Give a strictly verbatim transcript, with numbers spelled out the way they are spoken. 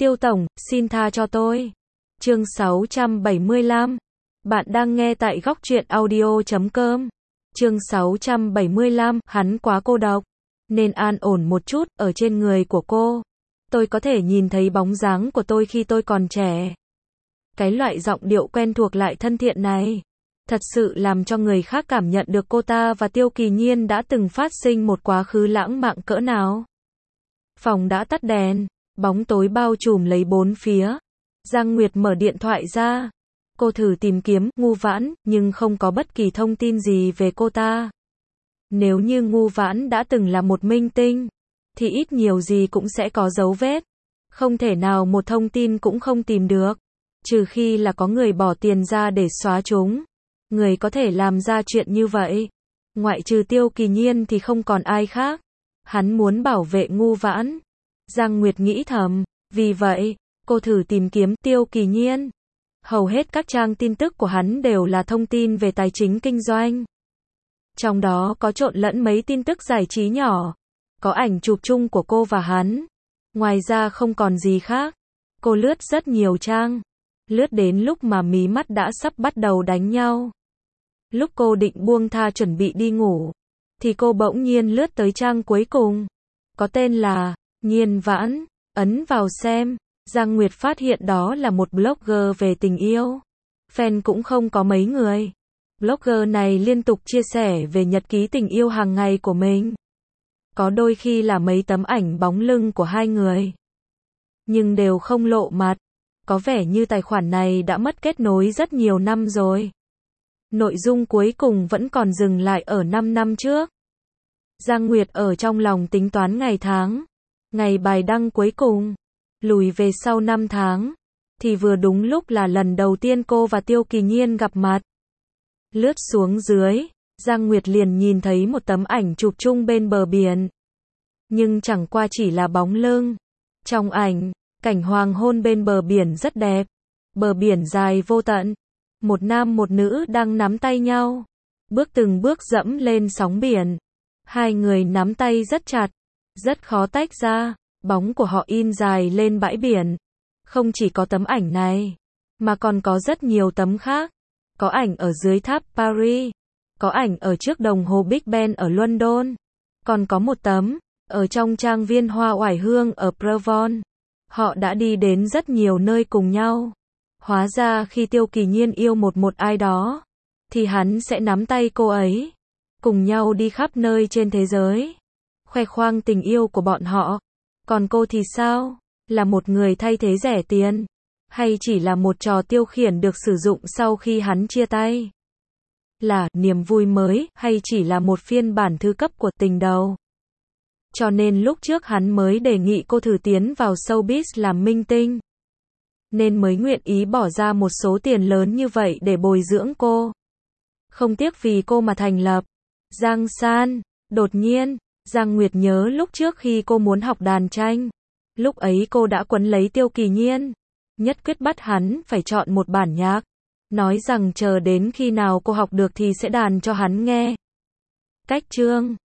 Tiêu tổng, xin tha cho tôi. Chương sáu trăm bảy mươi lăm. Bạn đang nghe tại góc truyện audio chấm com. Chương sáu trăm bảy mươi lăm, hắn quá cô độc, nên an ổn một chút, ở trên người của cô. Tôi có thể nhìn thấy bóng dáng của tôi khi tôi còn trẻ. Cái loại giọng điệu quen thuộc lại thân thiện này, thật sự làm cho người khác cảm nhận được cô ta và Tiêu Kỳ Nhiên đã từng phát sinh một quá khứ lãng mạn cỡ nào. Phòng đã tắt đèn, bóng tối bao trùm lấy bốn phía. Giang Nguyệt mở điện thoại ra. Cô thử tìm kiếm Ngu Vãn, nhưng không có bất kỳ thông tin gì về cô ta. Nếu như Ngu Vãn đã từng là một minh tinh, thì ít nhiều gì cũng sẽ có dấu vết. Không thể nào một thông tin cũng không tìm được. Trừ khi là có người bỏ tiền ra để xóa chúng. Người có thể làm ra chuyện như vậy, ngoại trừ Tiêu Kỳ Nhiên thì không còn ai khác. Hắn muốn bảo vệ Ngu Vãn. Giang Nguyệt nghĩ thầm. Vì vậy, cô thử tìm kiếm Tiêu Kỳ Nhiên. Hầu hết các trang tin tức của hắn đều là thông tin về tài chính kinh doanh. Trong đó có trộn lẫn mấy tin tức giải trí nhỏ. Có ảnh chụp chung của cô và hắn. Ngoài ra không còn gì khác. Cô lướt rất nhiều trang. Lướt đến lúc mà mí mắt đã sắp bắt đầu đánh nhau. Lúc cô định buông tha chuẩn bị đi ngủ, thì cô bỗng nhiên lướt tới trang cuối cùng. Có tên là Nhiên Vãn. Ấn vào xem. Giang Nguyệt phát hiện đó là một blogger về tình yêu. Fan cũng không có mấy người. Blogger này liên tục chia sẻ về nhật ký tình yêu hàng ngày của mình. Có đôi khi là mấy tấm ảnh bóng lưng của hai người, nhưng đều không lộ mặt. Có vẻ như tài khoản này đã mất kết nối rất nhiều năm rồi. Nội dung cuối cùng vẫn còn dừng lại ở năm năm trước. Giang Nguyệt ở trong lòng tính toán ngày tháng. Ngày bài đăng cuối cùng lùi về sau năm tháng, thì vừa đúng lúc là lần đầu tiên cô và Tiêu Kỳ Nhiên gặp mặt. Lướt xuống dưới, Giang Nguyệt liền nhìn thấy một tấm ảnh chụp chung bên bờ biển. Nhưng chẳng qua chỉ là bóng lưng. Trong ảnh, cảnh hoàng hôn bên bờ biển rất đẹp. Bờ biển dài vô tận. Một nam một nữ đang nắm tay nhau. Bước từng bước dẫm lên sóng biển. Hai người nắm tay rất chặt, rất khó tách ra. Bóng của họ in dài lên bãi biển. Không chỉ có tấm ảnh này, mà còn có rất nhiều tấm khác. Có ảnh ở dưới tháp Paris. Có ảnh ở trước đồng hồ Big Ben ở London. Còn có một tấm, ở trong trang viên hoa oải hương ở Provence. Họ đã đi đến rất nhiều nơi cùng nhau. Hóa ra khi Tiêu Kỳ Nhiên yêu một một ai đó, thì hắn sẽ nắm tay cô ấy. Cùng nhau đi khắp nơi trên thế giới. Khoe khoang tình yêu của bọn họ. Còn cô thì sao? Là một người thay thế rẻ tiền? Hay chỉ là một trò tiêu khiển được sử dụng sau khi hắn chia tay? Là niềm vui mới, hay chỉ là một phiên bản thứ cấp của tình đầu? Cho nên lúc trước hắn mới đề nghị cô thử tiến vào showbiz làm minh tinh. Nên mới nguyện ý bỏ ra một số tiền lớn như vậy để bồi dưỡng cô. Không tiếc vì cô mà thành lập Giang San. Đột nhiên, Giang Nguyệt nhớ lúc trước khi cô muốn học đàn tranh. Lúc ấy cô đã quấn lấy Tiêu Kỳ Nhiên. Nhất quyết bắt hắn phải chọn một bản nhạc. Nói rằng chờ đến khi nào cô học được thì sẽ đàn cho hắn nghe. Cách chương